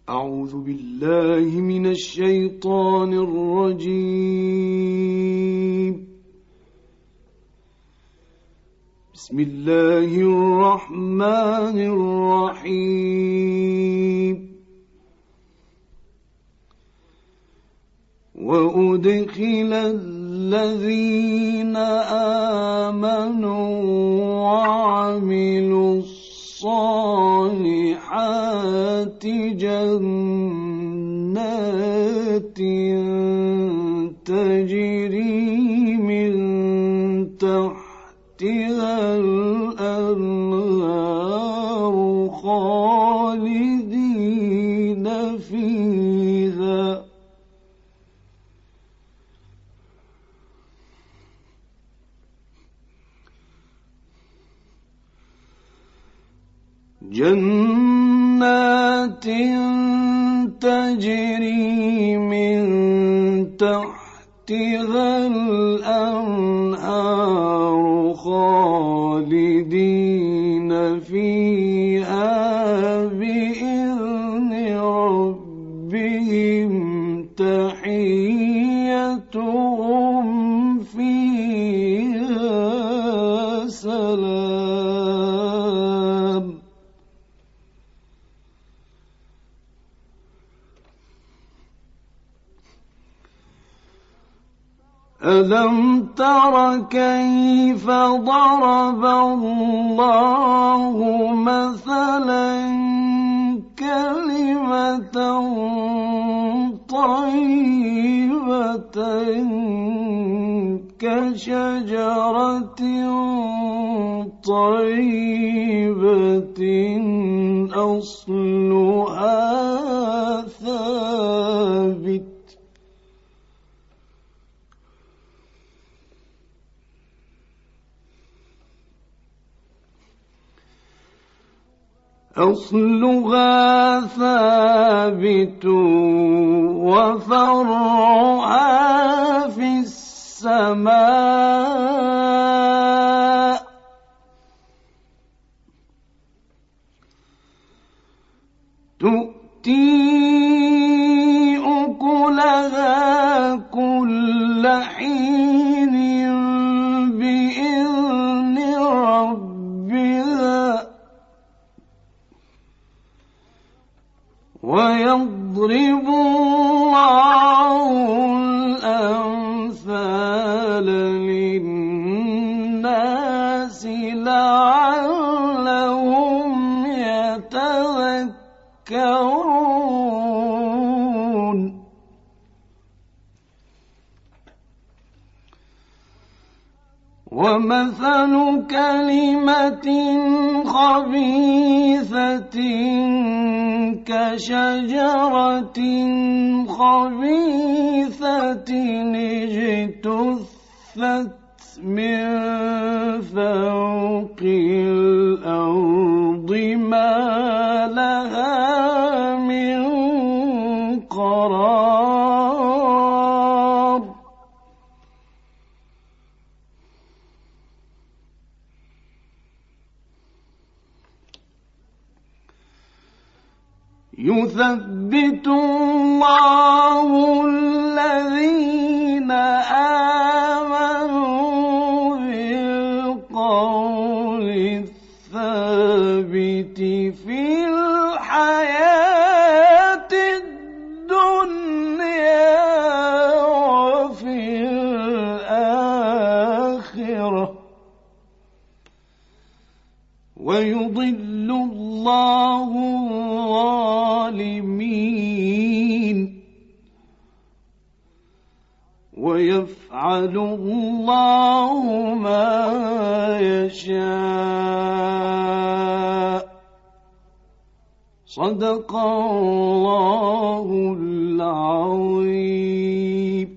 أعوذ بالله من الشيطان الرجيم. بسم الله الرحمن الرحيم. وأدخل الذين آمنوا وعملوا الصالحات جنات تجري من تحتها الأنهار خالدين فيها جنات تجري من تحتها الأنهار خالدين فيها بإذن ربهم تحيتهم فيها سلام. ألم تر كيف ضرب الله مثلا كلمة طيبة كشجرة طيبة أصلها ثابت وفرعها في السماء تؤتي أكلها كل حين بإذن ربها ويضرب الله الأمثال للناس لعلهم يتذكرون. ومثل كلمة خبيثة كشجرة خبيثة اجتثت من فوق الأرض ما لها من قرار. يثبت الله الذين آمنوا بالقول الثابت في الحياة الدنيا وفي الآخرة ويضل الله الظالمين ويفعل الله ما يشاء. صدق الله العظيم.